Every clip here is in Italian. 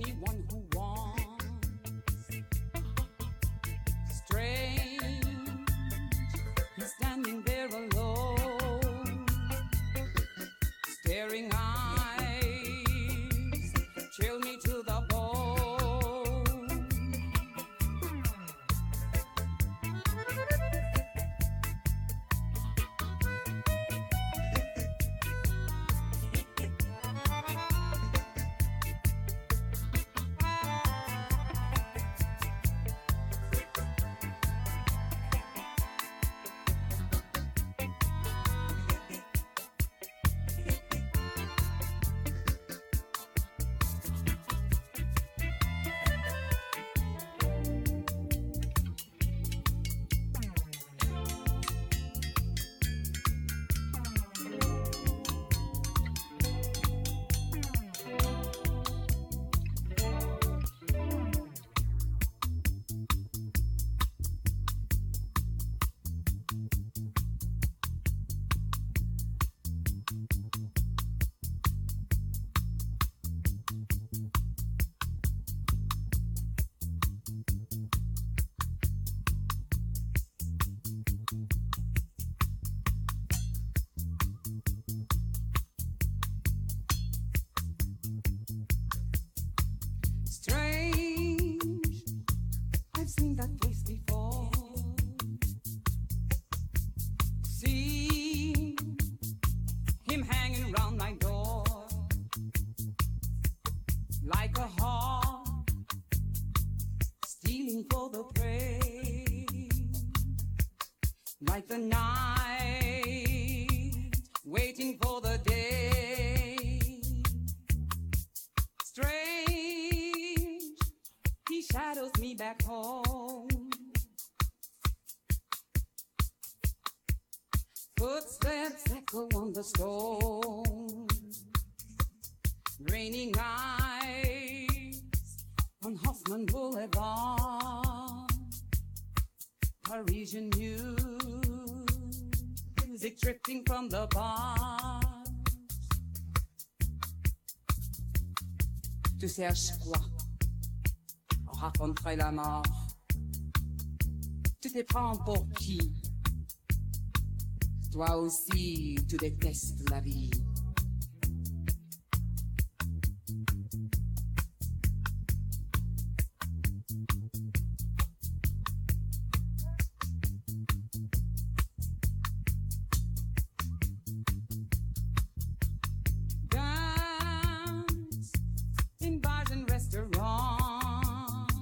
anyone who wants. Strange, he's standing there alone, staring eyes chill me to the bone. Strange, I've seen that face before. Seen him hanging round my door like a hawk stealing for the prey, like the night waiting for the day. Strange, he shadows me back home. Footsteps echo on the stone. Raining eyes on Hoffman Boulevard. Parisian music drifting from the bars. Tu cherches quoi? On raconterait la mort. Tu te prends pour qui? Toi aussi, tu détestes la vie. Dance in bars and restaurants.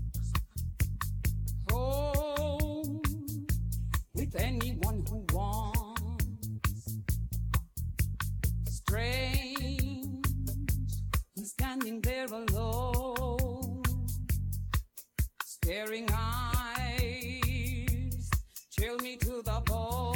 Home with anyone who wants. Strange, he's standing there alone, staring eyes chill me to the bone.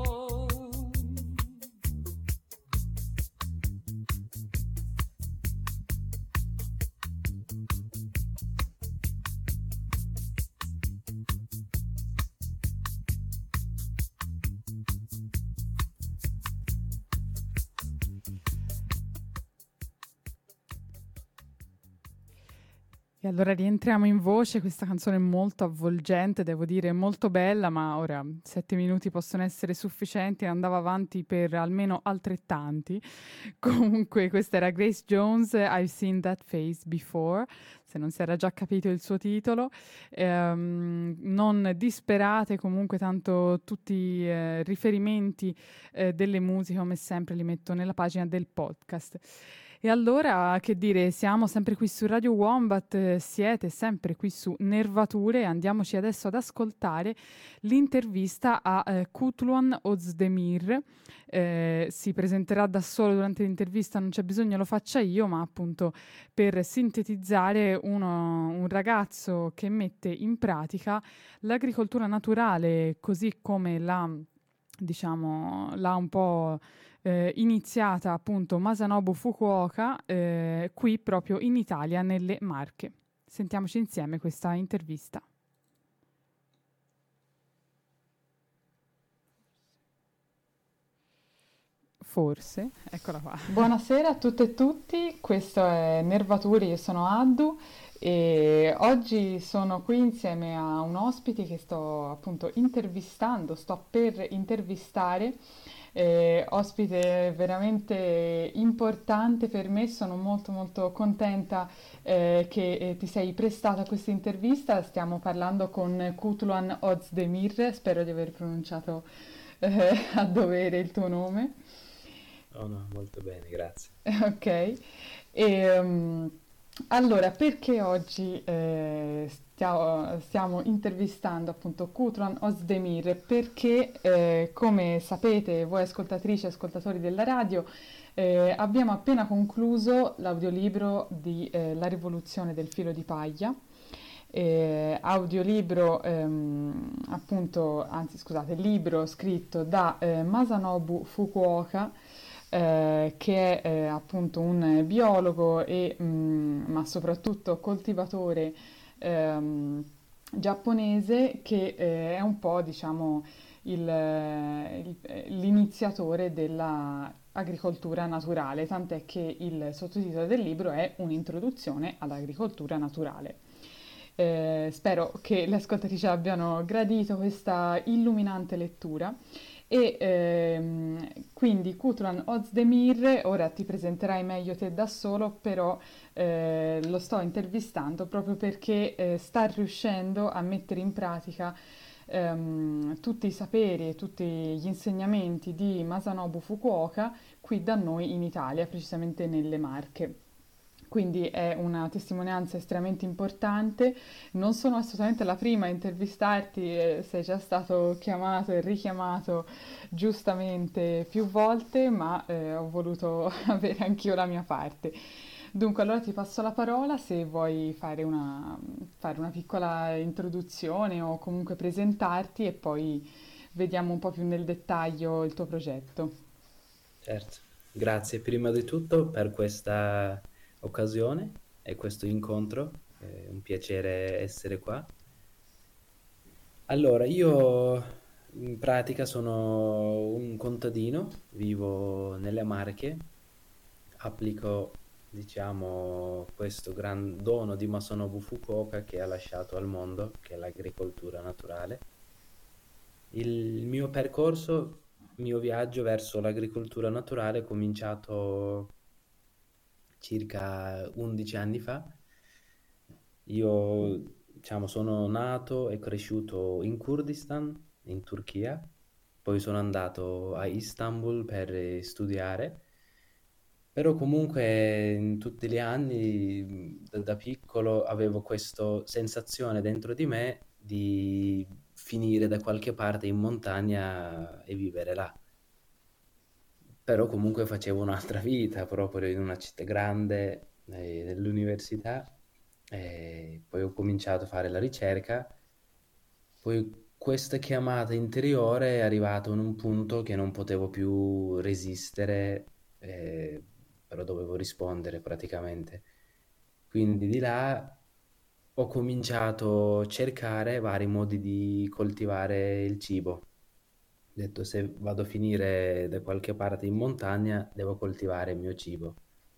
E allora rientriamo in voce, questa canzone è molto avvolgente, devo dire molto bella, ma ora 7 minuti possono essere sufficienti, andava avanti per almeno altrettanti. Comunque questa era Grace Jones, I've Seen That Face Before, se non si era già capito il suo titolo. Non disperate, comunque tanto tutti i riferimenti delle musiche come sempre li metto nella pagina del podcast. E allora, che dire, siamo sempre qui su Radio Wombat, siete sempre qui su Nervature e andiamoci adesso ad ascoltare l'intervista a Kutluan Özdemir. Si presenterà da solo durante l'intervista, non c'è bisogno lo faccia io, ma appunto per sintetizzare un ragazzo che mette in pratica l'agricoltura naturale così come l'ha un po' iniziata appunto Masanobu Fukuoka qui proprio in Italia, nelle Marche. Sentiamoci insieme questa intervista. forse, eccola qua. Buonasera a tutte e tutti, questo è Nervaturi, io sono Addu e oggi sono qui insieme a un ospite che sto appunto intervistando, sto per intervistare, ospite veramente importante per me, sono molto molto contenta che ti sei prestata a questa intervista, stiamo parlando con Kutluan Özdemir, spero di aver pronunciato a dovere il tuo nome. Oh no, molto bene, grazie. Ok, e, allora perché oggi stiamo intervistando appunto Kutluan Özdemir? Perché come sapete voi ascoltatrici e ascoltatori della radio abbiamo appena concluso l'audiolibro di La rivoluzione del filo di paglia. Audiolibro, appunto, anzi scusate, libro scritto da Masanobu Fukuoka, che è appunto un biologo ma soprattutto coltivatore giapponese che è un po', diciamo, l'iniziatore della agricoltura naturale, tant'è che il sottotitolo del libro è Un'introduzione all'agricoltura naturale. Spero che le ascoltatrici abbiano gradito questa illuminante lettura e quindi Kutluan Özdemir, ora ti presenterai meglio te da solo, però lo sto intervistando proprio perché sta riuscendo a mettere in pratica tutti i saperi e tutti gli insegnamenti di Masanobu Fukuoka qui da noi in Italia, precisamente nelle Marche. Quindi è una testimonianza estremamente importante. Non sono assolutamente la prima a intervistarti, sei già stato chiamato e richiamato giustamente più volte, ma ho voluto avere anch'io la mia parte. Dunque, allora ti passo la parola se vuoi fare una piccola introduzione o comunque presentarti e poi vediamo un po' più nel dettaglio il tuo progetto. Certo, grazie prima di tutto per questa occasione e questo incontro. È un piacere essere qua. Allora, io in pratica sono un contadino, vivo nelle Marche, applico, diciamo, questo gran dono di Masanobu Fukuoka che ha lasciato al mondo, che è l'agricoltura naturale. Il mio percorso, il mio viaggio verso l'agricoltura naturale è cominciato circa 11 anni fa. Io, diciamo, sono nato e cresciuto in Kurdistan, in Turchia, poi sono andato a Istanbul per studiare, però comunque in tutti gli anni, da piccolo, avevo questa sensazione dentro di me di finire da qualche parte in montagna e vivere là. Però comunque facevo un'altra vita, proprio in una città grande, nell'università, e poi ho cominciato a fare la ricerca, poi questa chiamata interiore è arrivata in un punto che non potevo più resistere, eh, però dovevo rispondere praticamente. Quindi di là ho cominciato a cercare vari modi di coltivare il cibo. Ho detto, se vado a finire da qualche parte in montagna, devo coltivare il mio cibo.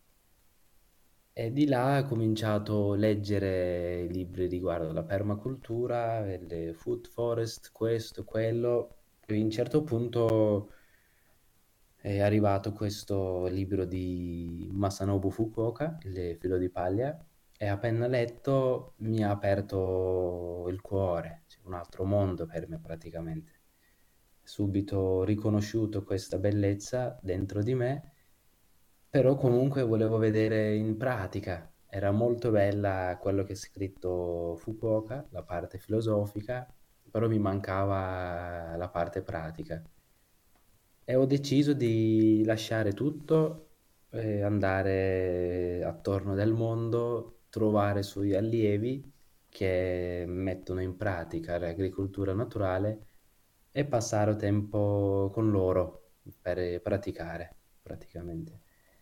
E di là ho cominciato a leggere libri riguardo la permacultura, le food forest, questo, quello. E a un certo punto è arrivato questo libro di Masanobu Fukuoka, Il filo di paglia, e appena letto mi ha aperto il cuore, cioè un altro mondo per me praticamente. Subito ho riconosciuto questa bellezza dentro di me, però comunque volevo vedere in pratica. Era molto bella quello che ha scritto Fukuoka, la parte filosofica, però mi mancava la parte pratica. E ho deciso di lasciare tutto e andare attorno del mondo, trovare suoi allievi che mettono in pratica l'agricoltura naturale e passare tempo con loro per praticare, praticamente.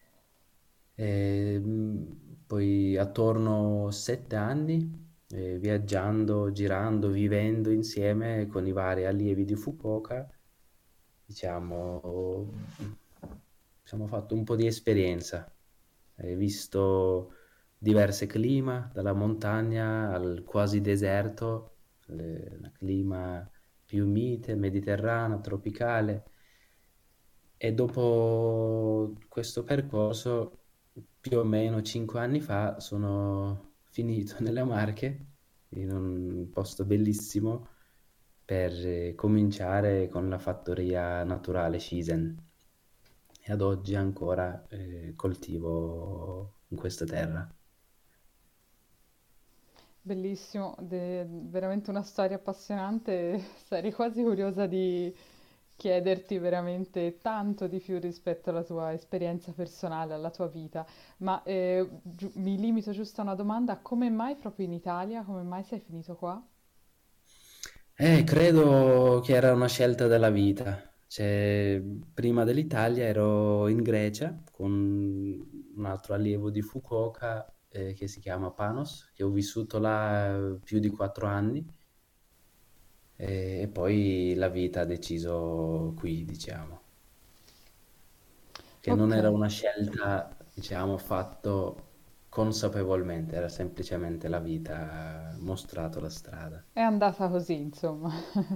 Poi attorno 7 anni, viaggiando, girando, vivendo insieme con i vari allievi di Fukuoka, diciamo, diciamo, fatto un po' di esperienza. Hai visto diversi clima, dalla montagna al quasi deserto, il clima più mite, mediterraneo, tropicale. E dopo questo percorso, più o meno 5 anni fa, sono finito nelle Marche, in un posto bellissimo, per cominciare con la fattoria naturale Shisen. E ad oggi ancora coltivo in questa terra. Bellissimo, veramente una storia appassionante. Sarei quasi curiosa di chiederti veramente tanto di più rispetto alla tua esperienza personale, alla tua vita. Ma mi limito giusto a una domanda: come mai proprio in Italia? Come mai sei finito qua? Credo che era una scelta della vita. Cioè, prima dell'Italia ero in Grecia con un altro allievo di Fukuoka che si chiama Panos, che ho vissuto là più di 4 anni e poi la vita ha deciso qui, diciamo, che non Ok, era una scelta, diciamo, fatto consapevolmente, era semplicemente la vita ha mostrato la strada. è andata così, insomma.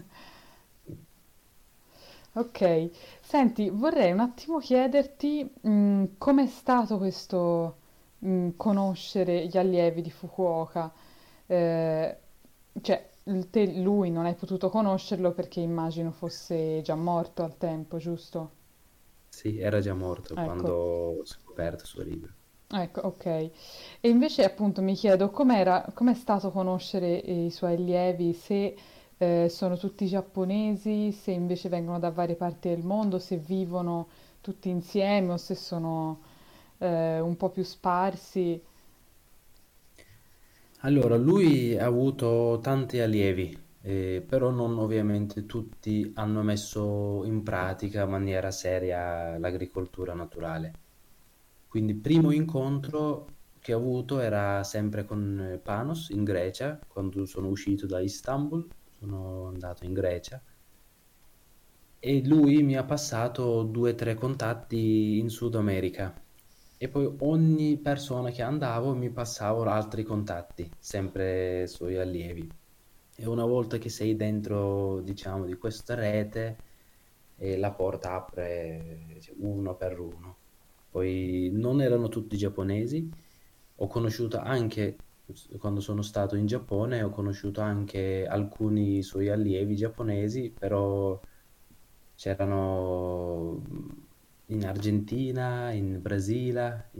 Ok, senti, vorrei un attimo chiederti com'è stato questo conoscere gli allievi di Fukuoka. Eh, cioè, lui non hai potuto conoscerlo perché immagino fosse già morto al tempo, giusto? Sì, era già morto quando Ecco, ho scoperto il suo libro. ecco, ok. E invece appunto mi chiedo com'è stato conoscere i suoi allievi, se sono tutti giapponesi, se invece vengono da varie parti del mondo, se vivono tutti insieme o se sono un po' più sparsi. Allora, lui ha avuto tanti allievi, però non ovviamente tutti hanno messo in pratica in maniera seria l'agricoltura naturale. Quindi il primo incontro che ho avuto era sempre con Panos in Grecia, quando sono uscito da Istanbul, sono andato in Grecia e lui mi ha passato 2 o 3 contatti in Sud America e poi ogni persona che andavo mi passava altri contatti, sempre suoi allievi. E una volta che sei dentro, diciamo, di questa rete, la porta apre cioè, uno per uno. Poi non erano tutti giapponesi, ho conosciuto anche, quando sono stato in Giappone, ho conosciuto anche alcuni suoi allievi giapponesi, però c'erano in Argentina, in Brasile,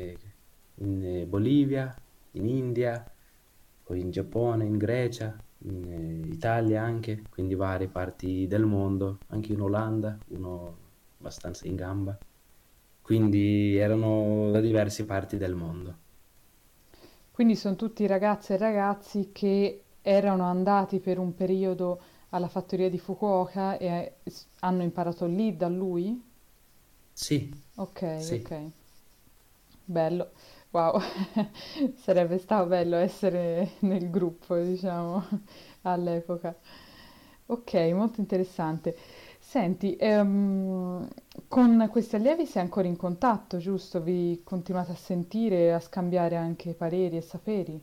in Bolivia, in India, poi in Giappone, in Grecia, in Italia anche, quindi varie parti del mondo, anche in Olanda, uno abbastanza in gamba. Quindi erano da diverse parti del mondo. Quindi sono tutti ragazze e ragazzi che erano andati per un periodo alla fattoria di Fukuoka e hanno imparato lì da lui? Sì, Ok, sì. ok. Bello. Wow. Sarebbe stato bello essere nel gruppo, diciamo, all'epoca. Ok, molto interessante. Senti, con questi allievi sei ancora in contatto, giusto? Vi continuate a sentire, a scambiare anche pareri e saperi?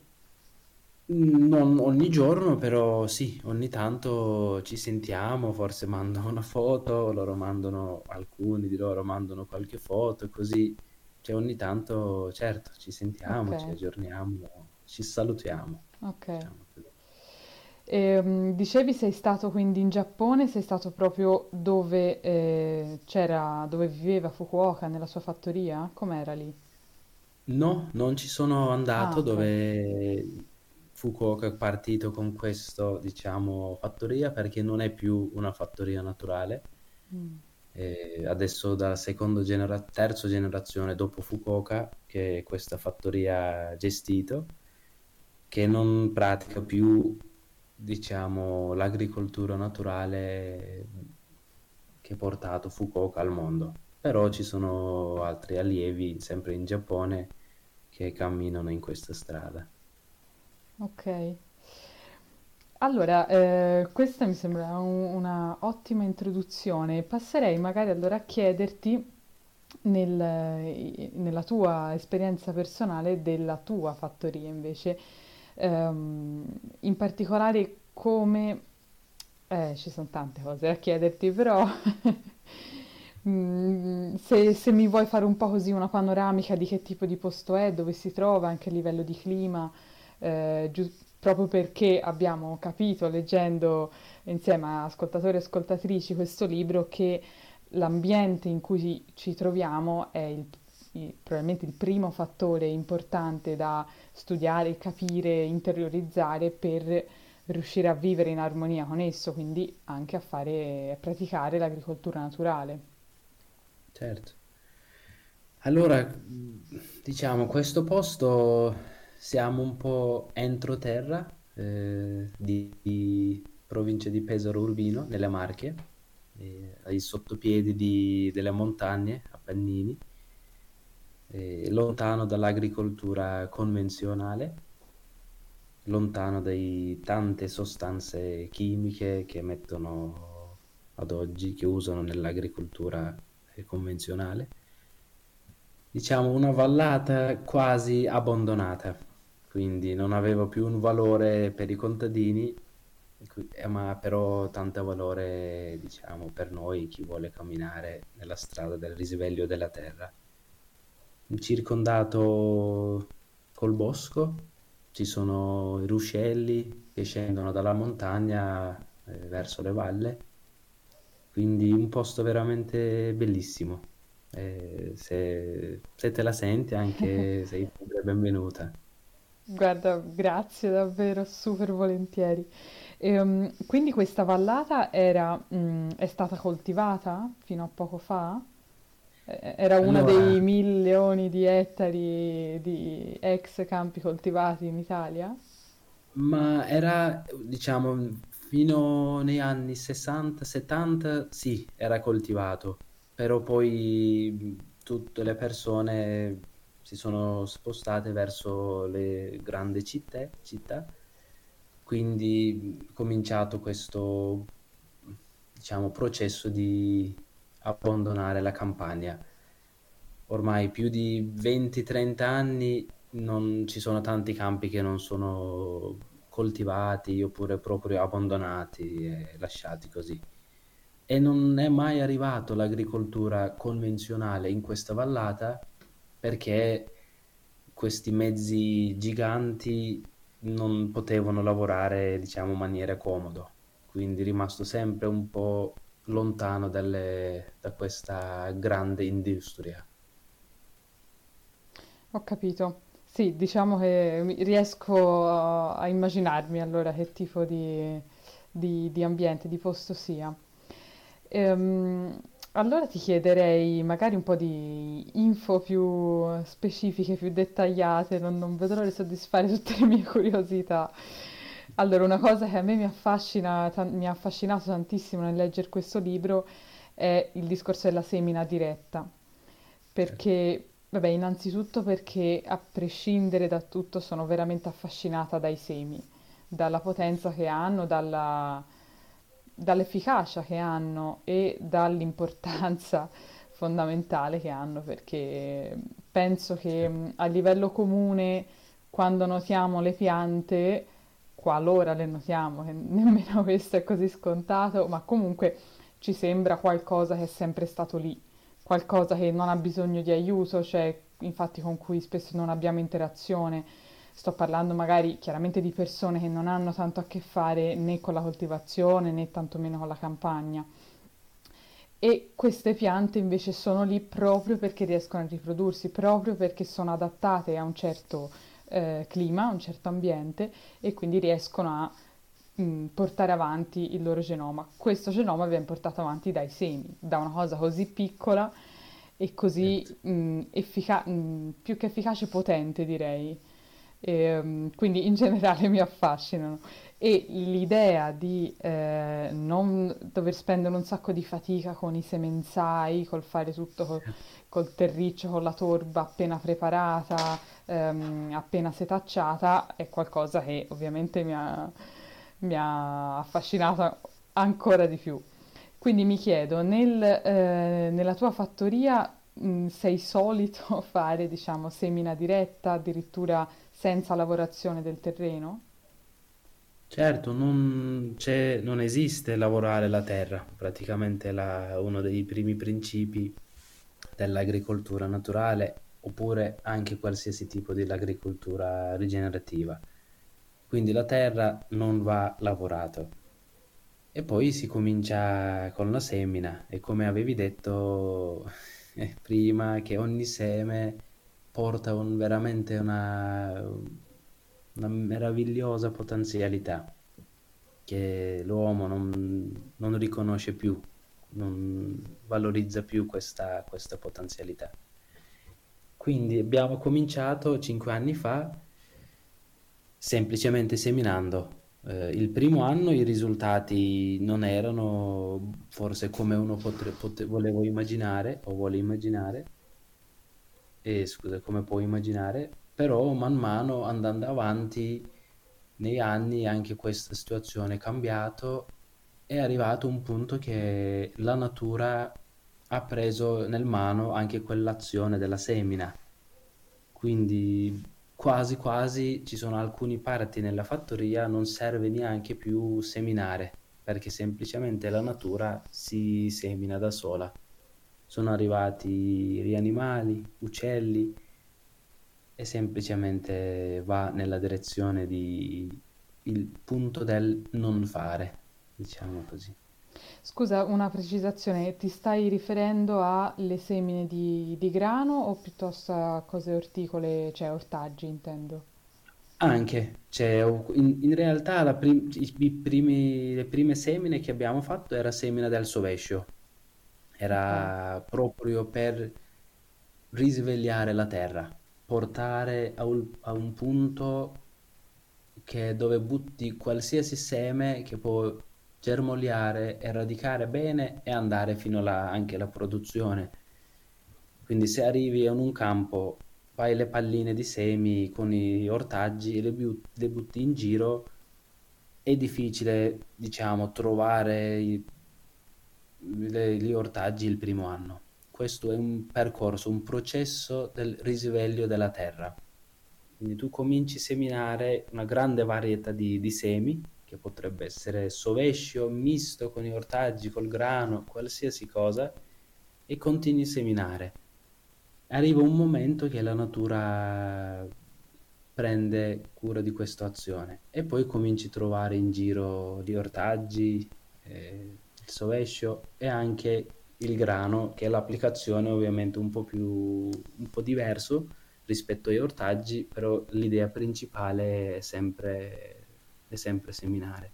Non ogni giorno, però sì, ogni tanto ci sentiamo, forse mando una foto, loro mandano, alcuni di loro mandano qualche foto, e così, cioè ogni tanto, certo, ci Ok, sentiamo, ci aggiorniamo, ci salutiamo, ok. diciamo così. Dicevi sei stato quindi in Giappone, sei stato proprio dove dove viveva Fukuoka, nella sua fattoria? Com'era lì? No, non ci sono Ah, andato ok. dove Fukuoka è partito con questo, diciamo, fattoria perché non è più una fattoria naturale. Mm. Adesso dalla terza generazione dopo Fukuoka che questa fattoria ha gestito, che non pratica più, diciamo, l'agricoltura naturale che ha portato Fukuoka al mondo. Però ci sono altri allievi, sempre in Giappone, che camminano in questa strada. Ok. Allora, questa mi sembra una ottima introduzione. Passerei magari allora a chiederti nella tua esperienza personale della tua fattoria invece, in particolare come, ci sono tante cose da chiederti, però se mi vuoi fare un po' così una panoramica di che tipo di posto è, dove si trova, anche a livello di clima, proprio perché abbiamo capito, leggendo insieme a ascoltatori e ascoltatrici questo libro, che l'ambiente in cui ci troviamo è probabilmente il primo fattore importante da studiare, capire, interiorizzare per riuscire a vivere in armonia con esso, quindi anche a praticare l'agricoltura naturale. Certo. Allora, diciamo, questo posto siamo un po' entroterra di provincia di Pesaro Urbino, nelle Marche, ai sottopiedi delle montagne Appennini, lontano dall'agricoltura convenzionale, lontano dalle tante sostanze chimiche che mettono ad oggi, che usano nell'agricoltura convenzionale. Diciamo una vallata quasi abbandonata, quindi non aveva più un valore per i contadini, ma però tanto valore, diciamo, per noi, chi vuole camminare nella strada del risveglio della terra. Circondato col bosco, ci sono i ruscelli che scendono dalla montagna verso le valle, quindi un posto veramente bellissimo. Se te la senti anche sei sempre benvenuta. Guarda, grazie davvero, super volentieri. Quindi questa vallata è stata coltivata fino a poco fa? Era uno dei Allora, milioni di ettari di ex campi coltivati in Italia? ma era, diciamo, fino negli anni 60-70, sì, era coltivato, però poi tutte le persone si sono spostate verso le grandi città, quindi è cominciato questo, diciamo, processo di abbandonare la campagna. Ormai più di 20-30 anni non ci sono tanti campi che non sono coltivati oppure proprio abbandonati e lasciati così. E non è mai arrivato l'agricoltura convenzionale in questa vallata perché questi mezzi giganti non potevano lavorare, diciamo, in maniera comoda. Quindi è rimasto sempre un po' lontano da questa grande industria. Ho capito. Sì, diciamo che riesco a immaginarmi allora che tipo di ambiente, di posto sia. Ehm, allora ti chiederei magari un po' di info più specifiche, più dettagliate, non vedo l'ora di soddisfare tutte le mie curiosità. Allora, una cosa che a me mi ha affascinato tantissimo nel leggere questo libro è il discorso della semina diretta, Certo, perché, vabbè, innanzitutto perché a prescindere da tutto sono veramente affascinata dai semi, dalla potenza che hanno, dall'efficacia che hanno e dall'importanza fondamentale che hanno, perché penso che certo, a livello comune, quando notiamo le piante, qualora le notiamo, che nemmeno questo è così scontato, ma comunque ci sembra qualcosa che è sempre stato lì, qualcosa che non ha bisogno di aiuto, cioè infatti con cui spesso non abbiamo interazione. Sto parlando magari chiaramente di persone che non hanno tanto a che fare né con la coltivazione né tantomeno con la campagna. E queste piante invece sono lì proprio perché riescono a riprodursi, proprio perché sono adattate a un certo clima, a un certo ambiente e quindi riescono a portare avanti il loro genoma. Questo genoma viene portato avanti dai semi, da una cosa così piccola e così certo. più che efficace, potente direi. Quindi in generale mi affascinano. E l'idea di non dover spendere un sacco di fatica con i semenzai, col fare tutto col terriccio, con la torba appena preparata, appena setacciata, è qualcosa che ovviamente mi ha affascinata ancora di più. Quindi mi chiedo, nella tua fattoria sei solito fare, diciamo, semina diretta, addirittura senza lavorazione del terreno? Certo, non esiste lavorare la terra, praticamente uno dei primi principi dell'agricoltura naturale, oppure anche qualsiasi tipo di agricoltura rigenerativa. Quindi la terra non va lavorata. E poi si comincia con la semina e come avevi detto prima, che ogni seme porta veramente una meravigliosa potenzialità che l'uomo non riconosce più, non valorizza più questa potenzialità. Quindi abbiamo cominciato 5 anni fa semplicemente seminando. Il primo anno i risultati non erano forse come uno volevo immaginare o vuole immaginare, scusa, come può immaginare, però man mano andando avanti negli anni anche questa situazione è cambiato, è arrivato un punto che la natura ha preso nel mano anche quell'azione della semina. Quindi quasi quasi ci sono alcune parti nella fattoria non serve neanche più seminare, perché semplicemente la natura si semina da sola. Sono arrivati gli animali, uccelli e semplicemente va nella direzione di il punto del non fare, diciamo così. Scusa, una precisazione, ti stai riferendo alle semine di grano o piuttosto a cose orticole, cioè ortaggi intendo? Anche, cioè, in realtà le prime semine che abbiamo fatto era semina del sovescio, Ok. era proprio per risvegliare la terra, portare a un punto dove butti qualsiasi seme che può germogliare e radicare bene e andare fino anche alla produzione. Quindi se arrivi in un campo, fai le palline di semi con i ortaggi e le butti in giro, è difficile, diciamo, trovare gli ortaggi il primo anno. Questo è un percorso, un processo del risveglio della terra. Quindi tu cominci a seminare una grande varietà di semi, che potrebbe essere sovescio, misto con gli ortaggi, col grano, qualsiasi cosa, e continui a seminare. Arriva un momento che la natura prende cura di questa azione e poi cominci a trovare in giro gli ortaggi, il sovescio e anche il grano, che è l'applicazione ovviamente un po' diverso rispetto agli ortaggi, però l'idea principale è sempre seminare.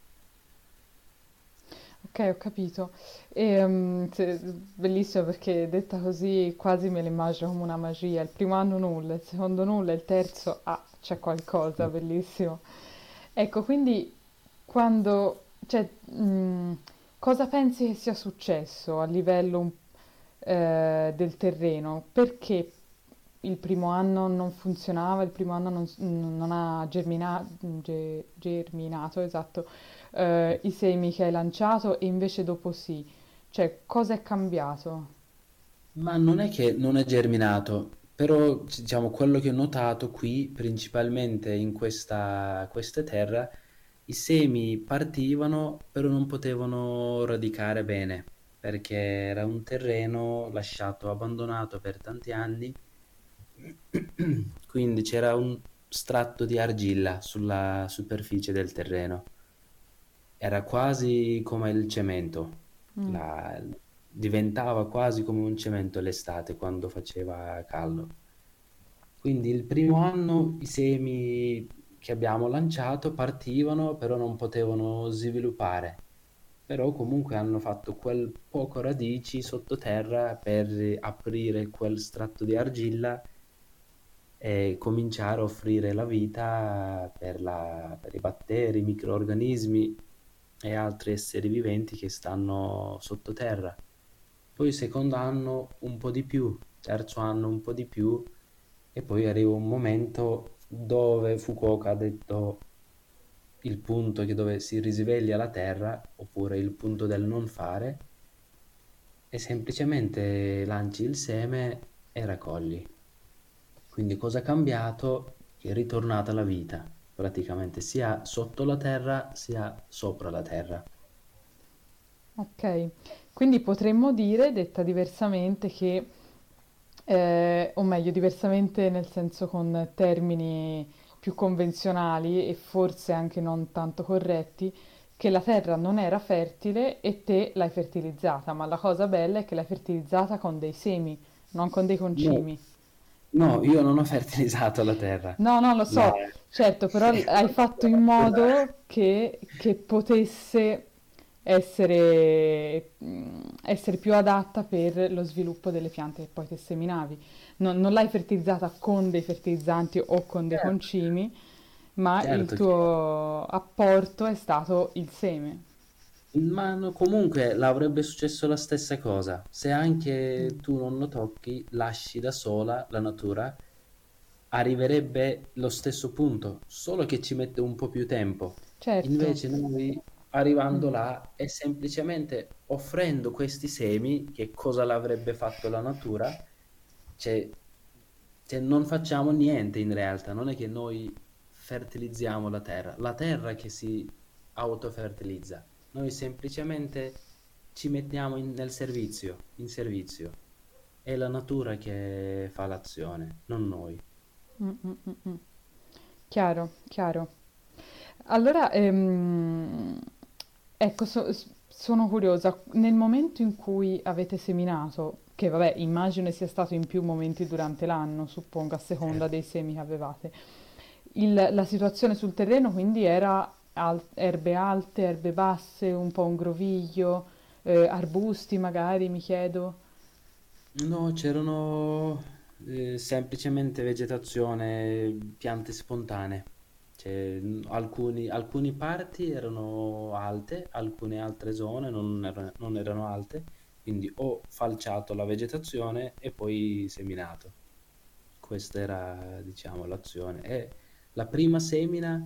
Ok, ho capito. Bellissimo perché detta così quasi me l'immagino come una magia. Il primo anno nulla, il secondo nulla, il terzo c'è qualcosa, bellissimo. Ecco, quindi quando, cioè, cosa pensi che sia successo a livello del terreno? Perché il primo anno non funzionava, il primo anno non ha germinato, esatto, i semi che hai lanciato e invece dopo sì. Cioè, cosa è cambiato? Ma non è che non è germinato, però diciamo quello che ho notato qui, principalmente in questa terra, i semi partivano, però non potevano radicare bene, perché era un terreno lasciato abbandonato per tanti anni, quindi c'era un strato di argilla sulla superficie del terreno. Era quasi come il cemento, Mm. la- diventava quasi come un cemento l'estate quando faceva caldo. Quindi il primo anno i semi che abbiamo lanciato partivano, però non potevano sviluppare. Però comunque hanno fatto quel poco radici sottoterra per aprire quel strato di argilla e cominciare a offrire la vita per i batteri, i microrganismi e altri esseri viventi che stanno sottoterra. Poi il secondo anno un po' di più, terzo anno un po' di più e poi arriva un momento dove Fukuoka ha detto il punto dove si risveglia la terra, oppure il punto del non fare, e semplicemente lanci il seme e raccogli. Quindi cosa è cambiato? È ritornata la vita, praticamente, sia sotto la terra sia sopra la terra. Ok, quindi potremmo dire, detta diversamente, che, o meglio, diversamente nel senso con termini più convenzionali e forse anche non tanto corretti, che la terra non era fertile e te l'hai fertilizzata, ma la cosa bella è che l'hai fertilizzata con dei semi, non con dei No, concimi. no, io non ho fertilizzato la terra. No, no, lo La... so, certo, però hai fatto in modo che potesse essere più adatta per lo sviluppo delle piante che poi te seminavi. Non l'hai fertilizzata con dei fertilizzanti o con dei Certo, concimi, ma il certo che... tuo apporto è stato il seme. Ma comunque l'avrebbe successo la stessa cosa. Se Mm. anche tu non lo tocchi, lasci da sola la natura, arriverebbe lo stesso punto, solo che ci mette un po' più tempo. Certo. Invece noi, Mm. arrivando là, e semplicemente offrendo questi semi, che cosa l'avrebbe fatto la natura, cioè, non facciamo niente in realtà, non è che noi fertilizziamo la terra che si autofertilizza, noi semplicemente ci mettiamo nel servizio, in servizio. È la natura che fa l'azione, non noi. Mm, mm, mm, mm. Chiaro, chiaro. Allora, ecco, sono curiosa, nel momento in cui avete seminato, che vabbè, immagino sia stato in più momenti durante l'anno, suppongo, a seconda Certo. dei semi che avevate, la situazione sul terreno quindi era erbe alte, erbe basse, un po' un groviglio, arbusti magari, mi chiedo. No, c'erano semplicemente vegetazione, piante spontanee. Cioè, alcuni parti erano alte, alcune altre zone non erano alte, quindi ho falciato la vegetazione e poi seminato. Questa era, diciamo, l'azione. E la prima semina,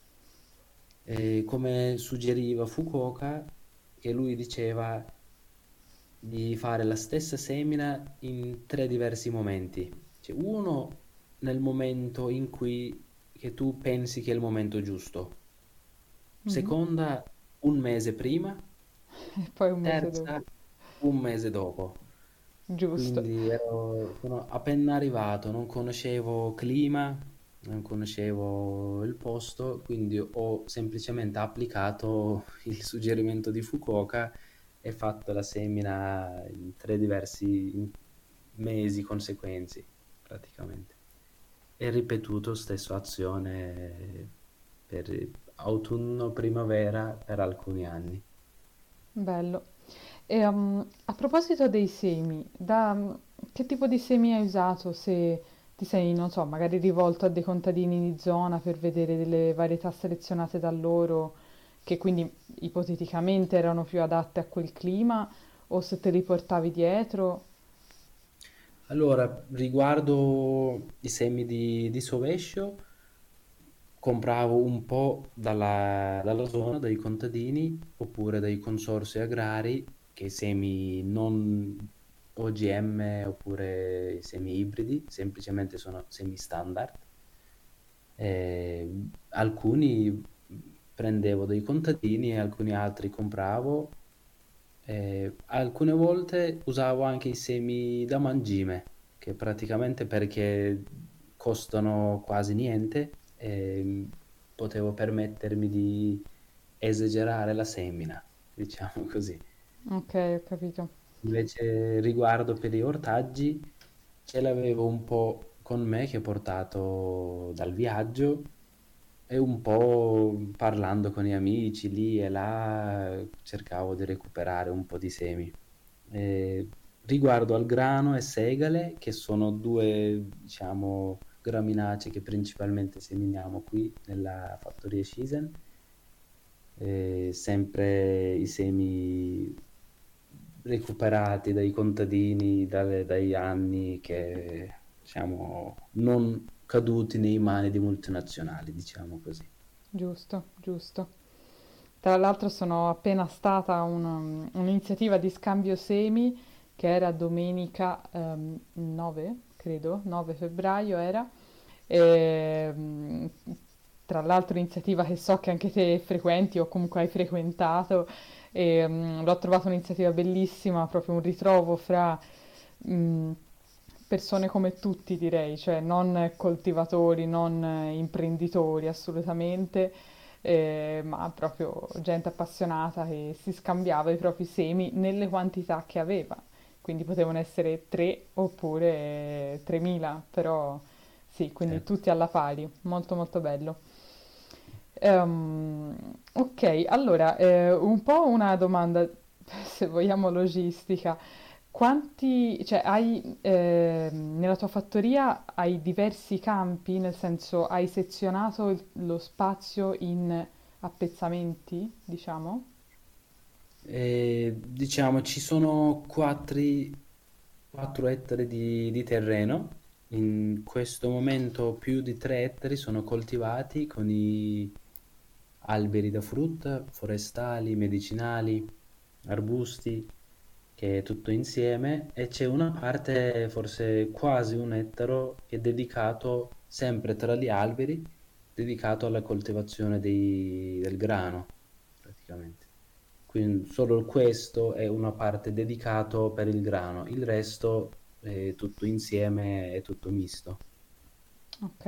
come suggeriva Fukuoka, che lui diceva di fare la stessa semina in tre diversi momenti. Cioè, uno nel momento in cui che tu pensi che è il momento giusto, Mhm. seconda un mese prima, E poi un mese dopo. terza un mese dopo. Giusto. Quindi sono appena arrivato, non conoscevo clima, non conoscevo il posto, quindi ho semplicemente applicato il suggerimento di Fukuoka e fatto la semina in tre diversi mesi conseguenti, praticamente. E ripetuto stessa azione per autunno, primavera per alcuni anni. Bello. E, a proposito dei semi, che tipo di semi hai usato? Se ti sei, non so, magari rivolto a dei contadini di zona per vedere delle varietà selezionate da loro, che quindi ipoteticamente erano più adatte a quel clima, o se te li portavi dietro. Allora, riguardo i semi di sovescio, compravo un po' dalla zona, dai contadini, oppure dai consorzi agrari, che semi non OGM oppure semi ibridi, semplicemente sono semi standard. Alcuni prendevo dai contadini e alcuni altri compravo. Alcune volte usavo anche i semi da mangime, che praticamente perché costano quasi niente, potevo permettermi di esagerare la semina, diciamo così. Ok, ho capito. Invece riguardo per gli ortaggi, ce l'avevo un po' con me che ho portato dal viaggio e un po' parlando con gli amici lì e là cercavo di recuperare un po' di semi. Eh, Riguardo al grano e segale, che sono due, diciamo, graminacee che principalmente seminiamo qui nella fattoria Shisen, sempre i semi recuperati dai contadini dagli anni che, diciamo, non caduti nei mani di multinazionali, diciamo così. Giusto, giusto. Tra l'altro sono appena stata un'iniziativa di scambio semi che era domenica 9, credo, 9 febbraio era. Ehm, Tra l'altro iniziativa che so che anche te frequenti o comunque hai frequentato, e l'ho trovata un'iniziativa bellissima, proprio un ritrovo fra mh, persone come tutti, direi, cioè non coltivatori, non imprenditori assolutamente, ma proprio gente appassionata che si scambiava i propri semi nelle quantità che aveva. Quindi potevano essere 3 oppure 3.000, però sì, quindi Certo. tutti alla pari, molto molto bello. Ok, allora, un po' una domanda, se vogliamo logistica. Quanti, cioè, nella tua fattoria hai diversi campi, nel senso hai sezionato lo spazio in appezzamenti, diciamo? Diciamo, ci sono 4 ettari di terreno. In questo momento più di 3 ettari sono coltivati con i alberi da frutta, forestali, medicinali, arbusti, che è tutto insieme, e c'è una parte, forse quasi 1 ettaro, che è dedicato sempre tra gli alberi, dedicato alla coltivazione del grano, praticamente. Quindi solo questo è una parte dedicato per il grano, il resto è tutto insieme, è tutto misto. Ok.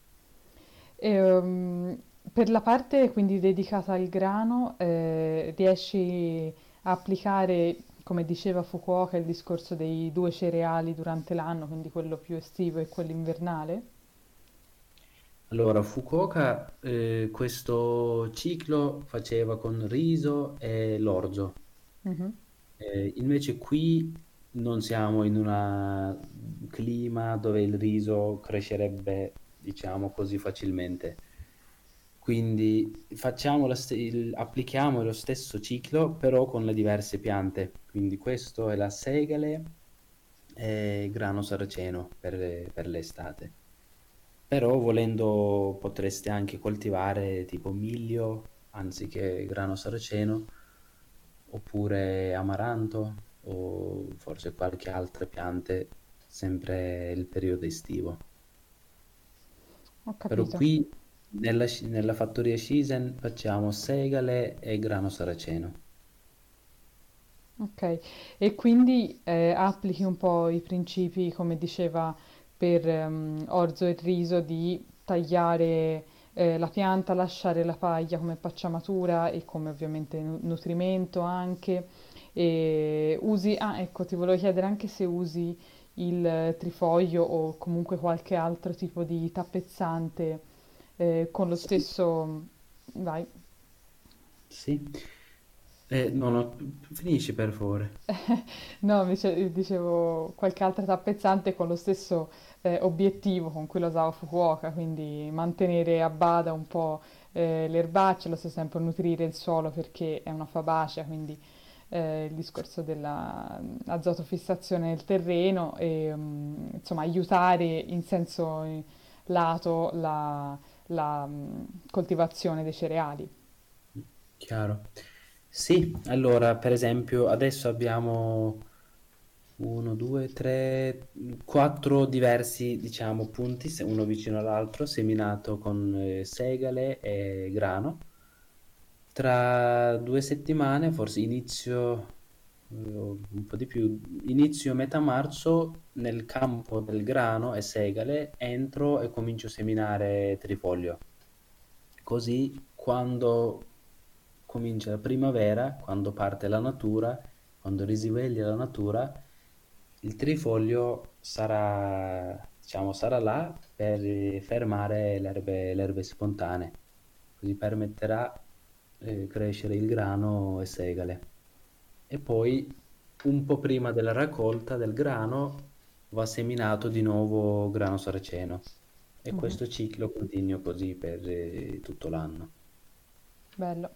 E, per la parte quindi dedicata al grano, riesci a applicare, come diceva Fukuoka, il discorso dei due cereali durante l'anno, quindi quello più estivo e quello invernale? Allora, Fukuoka questo ciclo faceva con riso e l'orzo. Mhm. Invece qui non siamo in un clima dove il riso crescerebbe, diciamo così, facilmente. Quindi applichiamo lo stesso ciclo, però con le diverse piante. Quindi questo è la segale e grano saraceno per l'estate. Però volendo potreste anche coltivare tipo miglio anziché grano saraceno, oppure amaranto o forse qualche altra piante, sempre il periodo estivo. Ho Però capito. qui nella fattoria Shisen facciamo segale e grano saraceno. Ok, e quindi applichi un po' i principi, come diceva per orzo e riso, di tagliare la pianta, lasciare la paglia come pacciamatura e come ovviamente nutrimento anche. E usi, ah, ecco, ti volevo chiedere anche se usi il trifoglio o comunque qualche altro tipo di tappezzante con lo Sì, stesso... Vai. sì. No, no, finisci per favore. No, invece dicevo qualche altra tappezzante con lo stesso obiettivo con cui lo usava Fukuoka, quindi mantenere a bada un po' le erbacce, allo stesso tempo nutrire il suolo perché è una fabacea, quindi il discorso dell'azotofissazione del terreno e insomma aiutare in senso lato la coltivazione dei cereali. Chiaro. Sì, allora, per esempio, adesso abbiamo uno, due, tre, 4 diversi, diciamo, punti, uno vicino all'altro, seminato con segale e grano. Tra 2 settimane, forse un po' di più, inizio metà marzo, nel campo del grano e segale, entro e comincio a seminare trifoglio. Così quando comincia la primavera, quando parte la natura, quando risveglia la natura, il trifoglio sarà là per fermare le erbe spontanee, così permetterà crescere il grano e segale. E poi un po' prima della raccolta del grano va seminato di nuovo grano saraceno e Mhm. questo ciclo continua così per tutto l'anno. Bello.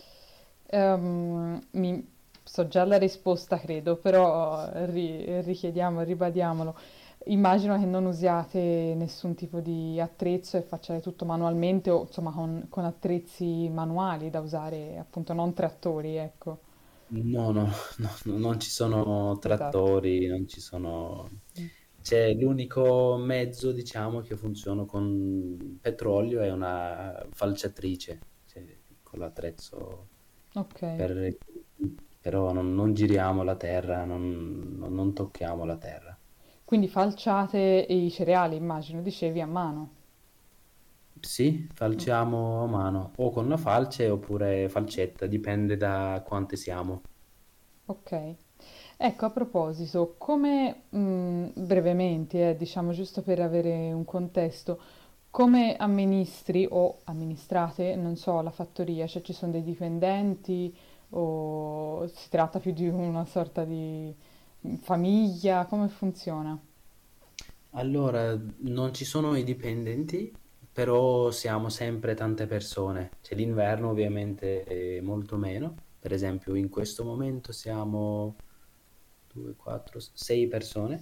So già la risposta, credo, però richiediamo, ribadiamolo. Immagino che non usiate nessun tipo di attrezzo e facciate tutto manualmente o insomma con attrezzi manuali da usare, appunto, non trattori, ecco. No, no, non ci sono Esatto. trattori, non ci sono... Mm. C'è l'unico mezzo, diciamo, che funziona con petrolio è una falciatrice, cioè piccolo attrezzo Ok. per... però non giriamo la terra, non tocchiamo la terra. Quindi falciate i cereali, immagino, dicevi a mano. Sì, Mm. falciamo a mano, o con la falce oppure falcetta, dipende da quante siamo. Ok. Ecco, a proposito, come brevemente, diciamo giusto per avere un contesto, come amministri o amministrate, non so, la fattoria? Cioè ci sono dei dipendenti o si tratta più di una sorta di famiglia? Come funziona? Allora, non ci sono i dipendenti, però siamo sempre tante persone. C'è l'inverno ovviamente è molto meno. Per esempio, in questo momento siamo 2, 4, 6 persone,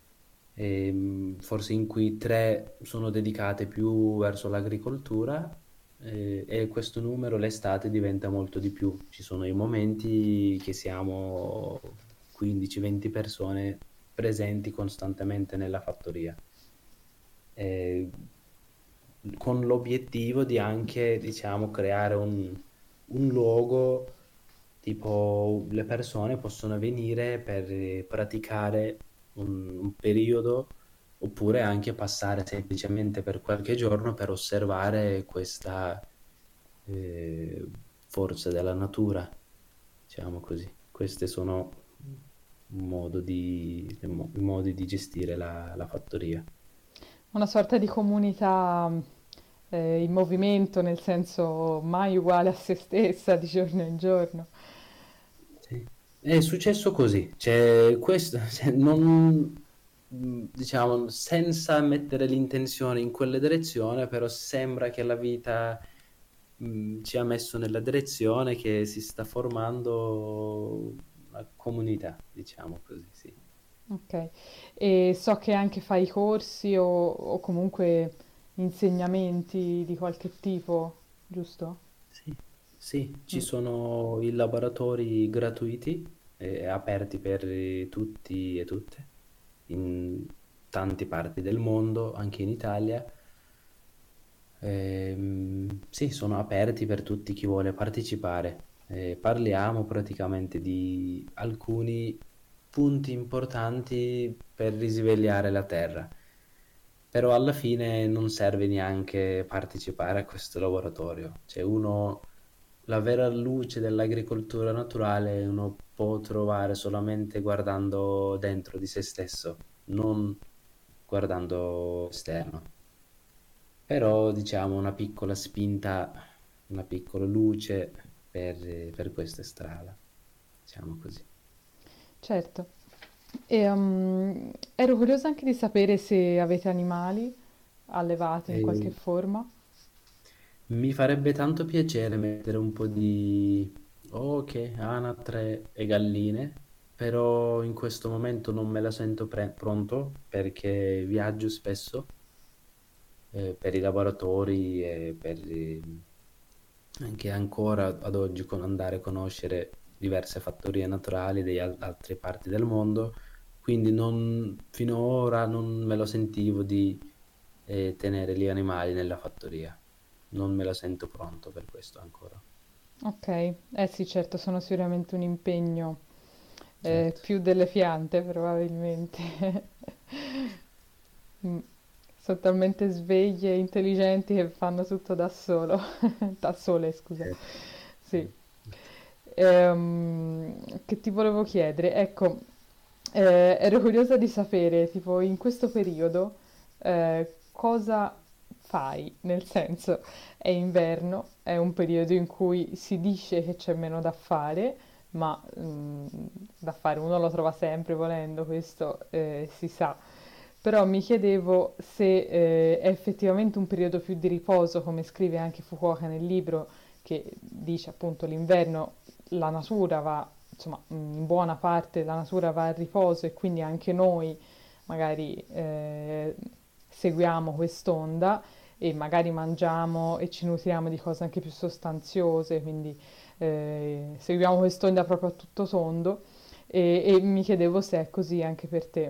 forse in cui 3 sono dedicate più verso l'agricoltura, e questo numero l'estate diventa molto di più. Ci sono i momenti che siamo 15-20 persone presenti costantemente nella fattoria, eh, con l'obiettivo di anche, diciamo, creare un luogo tipo le persone possono venire per praticare un periodo oppure anche passare semplicemente per qualche giorno per osservare questa eh, forza della natura, diciamo così. Questi sono i modi di gestire la fattoria. Una sorta di comunità in movimento, nel senso mai uguale a se stessa di giorno in giorno. Sì. È successo così, cioè, questo, cioè, non, diciamo, senza mettere l'intenzione in quella direzione, però sembra che la vita, ci ha messo nella direzione che si sta formando una comunità, diciamo così, sì. Ok, e so che anche fai corsi o comunque insegnamenti di qualche tipo, giusto? Sì, sì, ci Mm. sono i laboratori gratuiti aperti per tutti e tutte in tante parti del mondo, anche in Italia. Sì, sono aperti per tutti chi vuole partecipare. Parliamo praticamente di alcuni punti importanti per risvegliare la Terra, però alla fine non serve neanche partecipare a questo laboratorio. Cioè uno, la vera luce dell'agricoltura naturale uno può trovare solamente guardando dentro di se stesso, non guardando esterno. Però diciamo una piccola spinta, una piccola luce per questa strada, diciamo così. Certo. E, ero curiosa anche di sapere se avete animali allevati in qualche E forma. mi farebbe tanto piacere mettere un po' di oche, anatre e galline, però in questo momento non me la sento pronto perché viaggio spesso per i laboratori e anche ancora ad oggi andare a conoscere diverse fattorie naturali di altre parti del mondo, quindi finora non me lo sentivo di tenere gli animali nella fattoria. Non me la sento pronto per questo ancora. Ok, eh sì, certo, sono sicuramente un impegno Certo. più delle piante probabilmente. Mm. Sono talmente sveglie e intelligenti che fanno tutto da solo, da sole, scusa. Certo. Sì. Mm. Che ti volevo chiedere? Ecco, ero curiosa di sapere, tipo, in questo periodo, cosa fai? Nel senso, è inverno, è un periodo in cui si dice che c'è meno da fare, ma da fare uno lo trova sempre volendo, questo si sa. Però mi chiedevo se è effettivamente un periodo più di riposo, come scrive anche Fukuoka nel libro, che dice appunto l'inverno la natura va, insomma, in buona parte la natura va a riposo e quindi anche noi magari seguiamo quest'onda e magari mangiamo e ci nutriamo di cose anche più sostanziose, quindi seguiamo quest'onda proprio a tutto tondo e mi chiedevo se è così anche per te.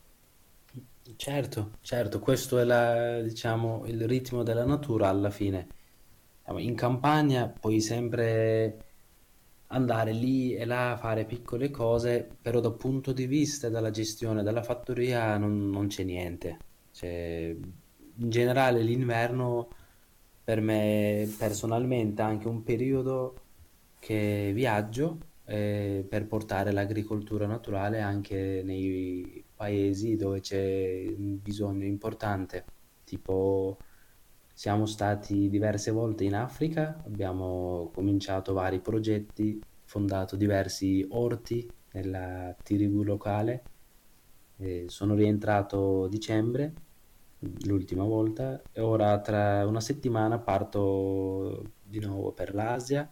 Certo, certo, questo è diciamo, il ritmo della natura alla fine. In campagna puoi sempre andare lì e là a fare piccole cose, però dal punto di vista della gestione della fattoria non c'è niente. Cioè, in generale l'inverno per me personalmente è anche un periodo che viaggio per portare l'agricoltura naturale anche nei paesi dove c'è un bisogno importante. Tipo, siamo stati diverse volte in Africa, abbiamo cominciato vari progetti, fondato diversi orti nella tribù locale. Sono rientrato a dicembre, l'ultima volta, e ora tra una settimana parto di nuovo per l'Asia.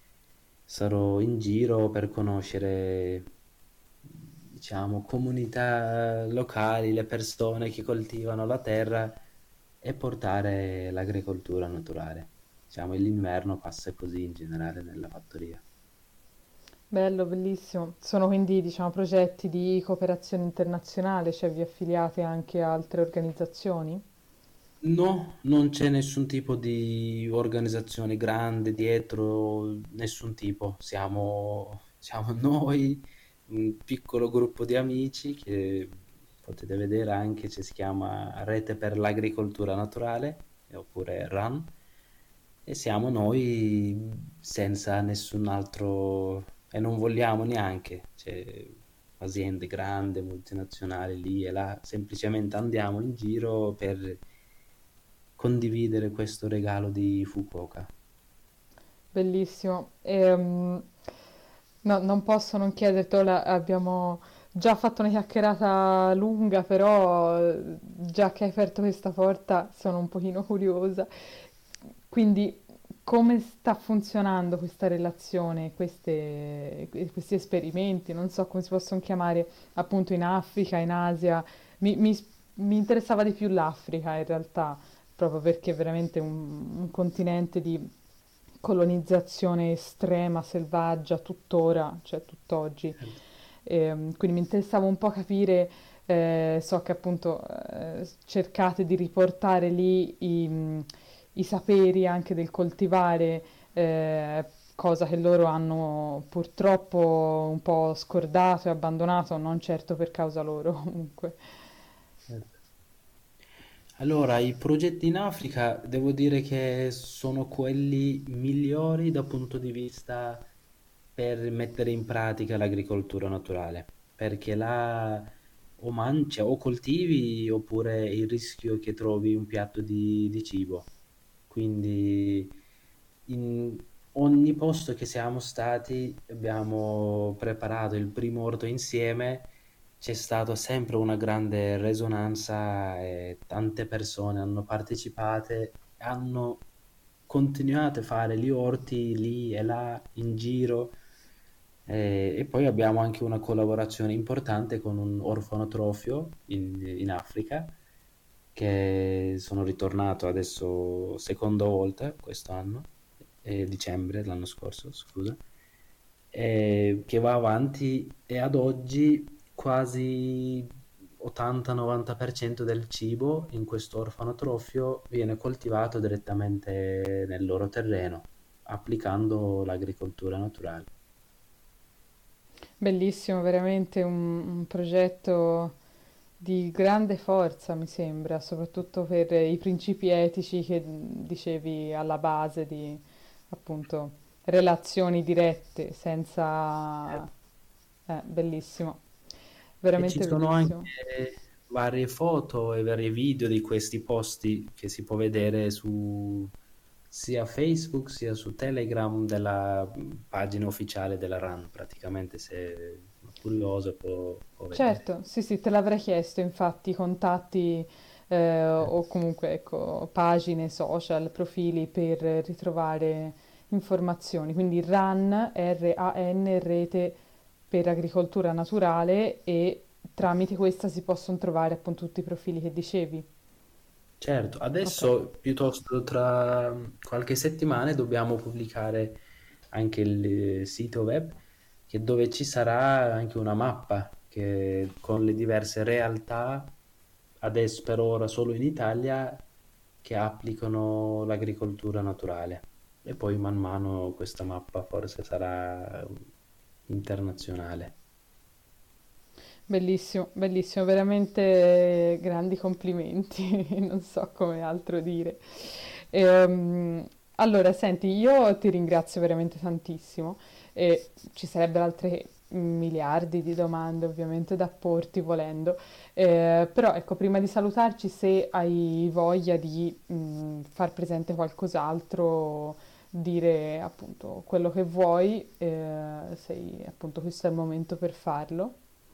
Sarò in giro per conoscere, diciamo, comunità locali, le persone che coltivano la terra e portare l'agricoltura naturale. Diciamo, l'inverno passa così in generale nella fattoria. Bello, bellissimo. Sono quindi, diciamo, progetti di cooperazione internazionale, cioè vi affiliate anche a altre organizzazioni? No, non c'è nessun tipo di organizzazione grande dietro, nessun tipo. Siamo noi, un piccolo gruppo di amici che potete vedere anche, si chiama Rete per l'Agricoltura Naturale, oppure RAN, e siamo noi senza nessun altro, e non vogliamo neanche, cioè, aziende grandi, multinazionali lì e là, semplicemente andiamo in giro per condividere questo regalo di Fukuoka. Bellissimo. No, non posso non chiederti, ora abbiamo già fatto una chiacchierata lunga, però già che hai aperto questa porta sono un pochino curiosa. Quindi come sta funzionando questa relazione, questi esperimenti, non so come si possono chiamare, appunto in Africa, in Asia? Mi, mi- mi interessava di più l'Africa in realtà, proprio perché è veramente un continente di colonizzazione estrema, selvaggia, tuttora, cioè tutt'oggi. Certo. Quindi mi interessava un po' capire, so che appunto cercate di riportare lì i saperi anche del coltivare, cosa che loro hanno purtroppo un po' scordato e abbandonato, non certo per causa loro comunque. Certo. Allora, i progetti in Africa devo dire che sono quelli migliori dal punto di vista per mettere in pratica l'agricoltura naturale, perché là o mangi o coltivi oppure il rischio che trovi un piatto di cibo. Quindi in ogni posto che siamo stati abbiamo preparato il primo orto insieme, c'è stata sempre una grande risonanza e tante persone hanno partecipato, hanno continuato a fare gli orti lì e là in giro e poi abbiamo anche una collaborazione importante con un orfanotrofio in Africa che sono ritornato adesso seconda volta quest'anno, dicembre dell'anno scorso, scusa, che va avanti e ad oggi quasi 80-90% del cibo in questo orfanotrofio viene coltivato direttamente nel loro terreno, applicando l'agricoltura naturale. Bellissimo, veramente un progetto di grande forza, mi sembra, soprattutto per i principi etici che dicevi alla base di, appunto, relazioni dirette, senza... bellissimo, E ci veramente sono anche bellissimo. varie foto e vari video di questi posti che si può vedere su sia Facebook sia su Telegram della pagina ufficiale della RAN, praticamente se è curioso può vedere. Certo, sì, sì, te l'avrei chiesto, infatti, contatti o comunque, ecco, pagine social, profili per ritrovare informazioni. Quindi RAN, R-A-N, Rete per Agricoltura Naturale e tramite questa si possono trovare appunto tutti i profili che dicevi. Certo, Ok. adesso piuttosto tra qualche settimana dobbiamo pubblicare anche il sito web, dove ci sarà anche una mappa con le diverse realtà, adesso per ora solo in Italia, che applicano l'agricoltura naturale. E poi man mano questa mappa forse sarà internazionale. Bellissimo, bellissimo, veramente grandi complimenti, non so come altro dire. Ehm, allora, senti, io ti ringrazio veramente tantissimo e ci sarebbero altre miliardi di domande ovviamente da porti volendo. Però ecco, prima di salutarci, se hai voglia di far presente qualcos'altro, dire appunto quello che vuoi, sei appunto questo è il momento per farlo.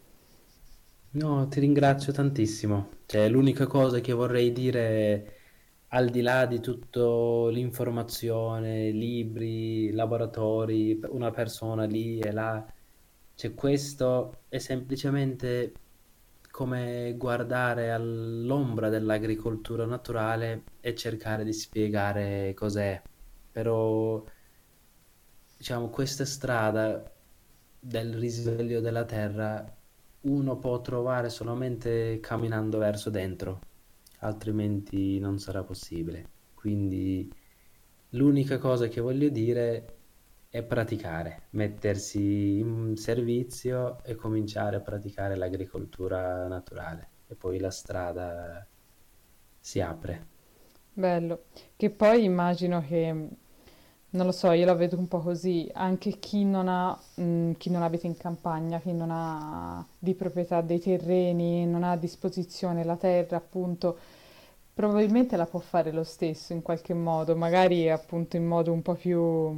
No, ti ringrazio tantissimo. Cioè, l'unica cosa che vorrei dire, al di là di tutta l'informazione, libri, laboratori, una persona lì e là, cioè questo è semplicemente come guardare all'ombra dell'agricoltura naturale e cercare di spiegare cos'è. Però, diciamo, questa strada del risveglio della terra uno può trovare solamente camminando verso dentro, altrimenti non sarà possibile. Quindi l'unica cosa che voglio dire è praticare, mettersi in servizio e cominciare a praticare l'agricoltura naturale e poi la strada si apre. Bello, che poi immagino che, non lo so, io la vedo un po' così, anche chi non abita in campagna, chi non ha di proprietà dei terreni, non ha a disposizione la terra, appunto, probabilmente la può fare lo stesso in qualche modo, magari appunto in modo un po' più,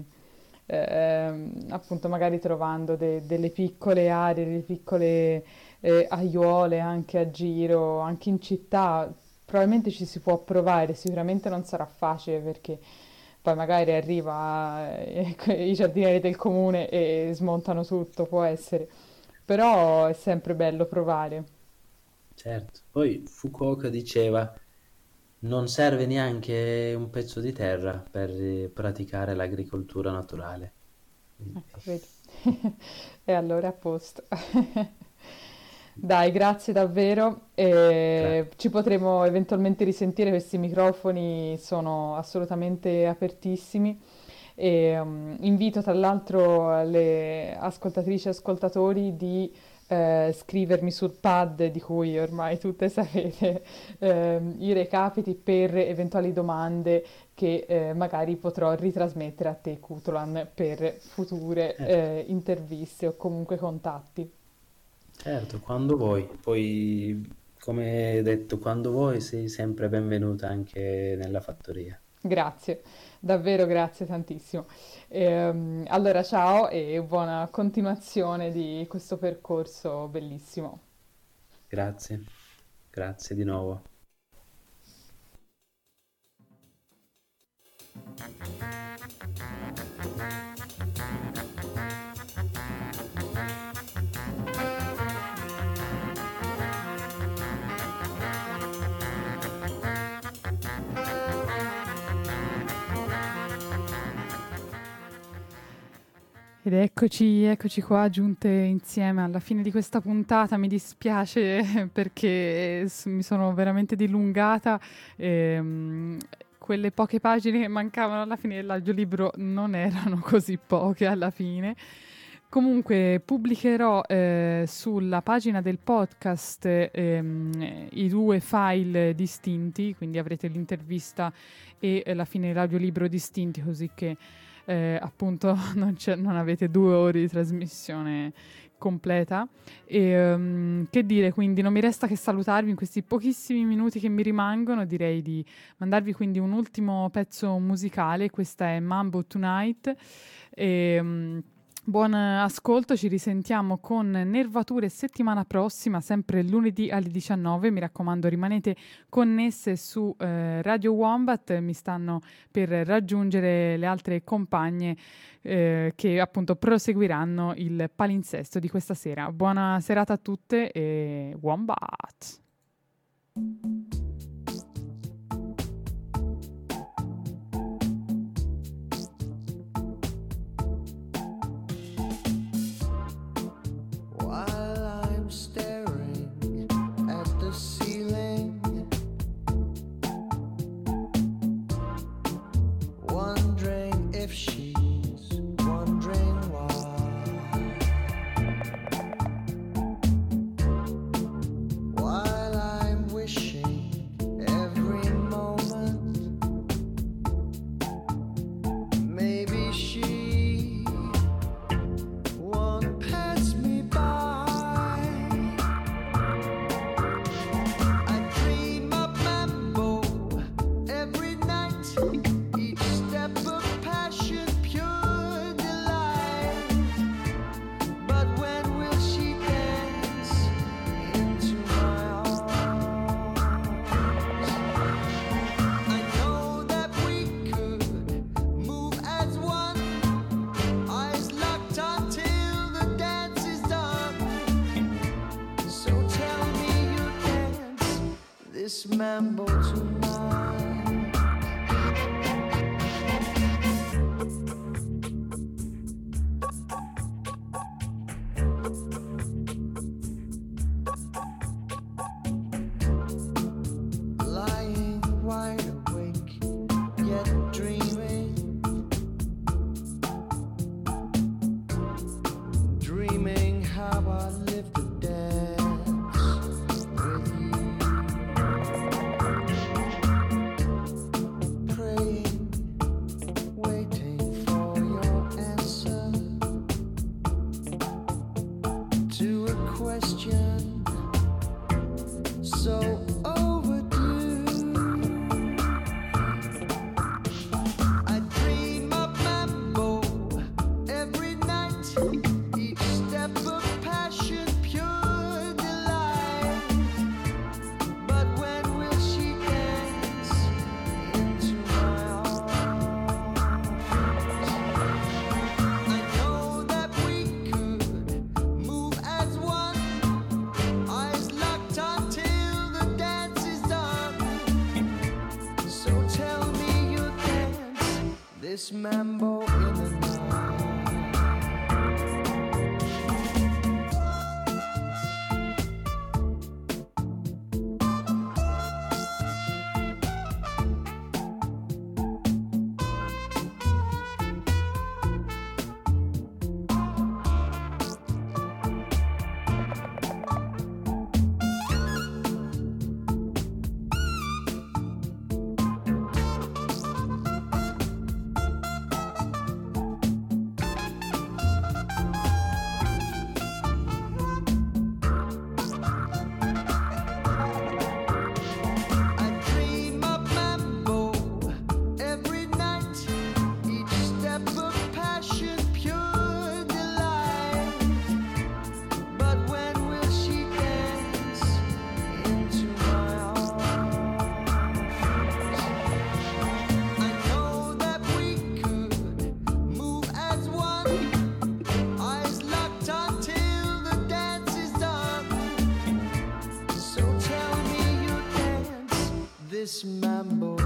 appunto magari trovando delle piccole aree, delle piccole aiuole anche a giro, anche in città. Probabilmente ci si può provare, sicuramente non sarà facile perché poi magari arriva i giardinieri del comune e smontano tutto, può essere, però è sempre bello provare. Certo. Poi Fukuoka diceva: non serve neanche un pezzo di terra per praticare l'agricoltura naturale. Quindi, Ecco, vedi. E allora a posto. Dai, grazie davvero. grazie. Ci potremo eventualmente risentire, questi microfoni sono assolutamente apertissimi. Invito tra l'altro le ascoltatrici e ascoltatori di scrivermi sul pad di cui ormai tutte sapete i recapiti per eventuali domande che magari potrò ritrasmettere a te, Cutolan, per future Certo, interviste o comunque contatti. certo, quando vuoi. Poi, come detto, quando vuoi sei sempre benvenuta anche nella fattoria. Grazie, davvero grazie tantissimo. Allora, ciao e buona continuazione di questo percorso bellissimo. Grazie, grazie di nuovo. Ed eccoci qua, giunte insieme alla fine di questa puntata. Mi dispiace perché mi sono veramente dilungata. Quelle poche pagine che mancavano alla fine dell'audiolibro non erano così poche alla fine. Comunque pubblicherò sulla pagina del podcast i due file distinti, quindi avrete l'intervista e la fine dell'audiolibro distinti, così che appunto non avete 2 ore di trasmissione completa. Che dire, quindi non mi resta che salutarvi in questi pochissimi minuti che mi rimangono. Direi di mandarvi quindi un ultimo pezzo musicale. Questa è Mambo Tonight. Buon ascolto, ci risentiamo con Nervature settimana prossima, sempre lunedì alle 19. Mi raccomando, rimanete connesse su Radio Wombat, mi stanno per raggiungere le altre compagne che appunto proseguiranno il palinsesto di questa sera. Buona serata a tutte e Wombat! mambo tonight. Lying wide awake, yet dreaming, dreaming how I live the dance with you, praying, waiting for your answer to a question so overdue. I dream of mambo every night, each step of passion, pure delight. But when will she dance into my arms? I know that we could move as one, eyes locked until the dance is done. So tell me you'll dance this mambo in the night. I dream of mambo every night, each step of passion, pure delight. But when will she dance into my arms? I know that we could move as one, eyes locked until the dance is done. So tell me you'll dance this mambo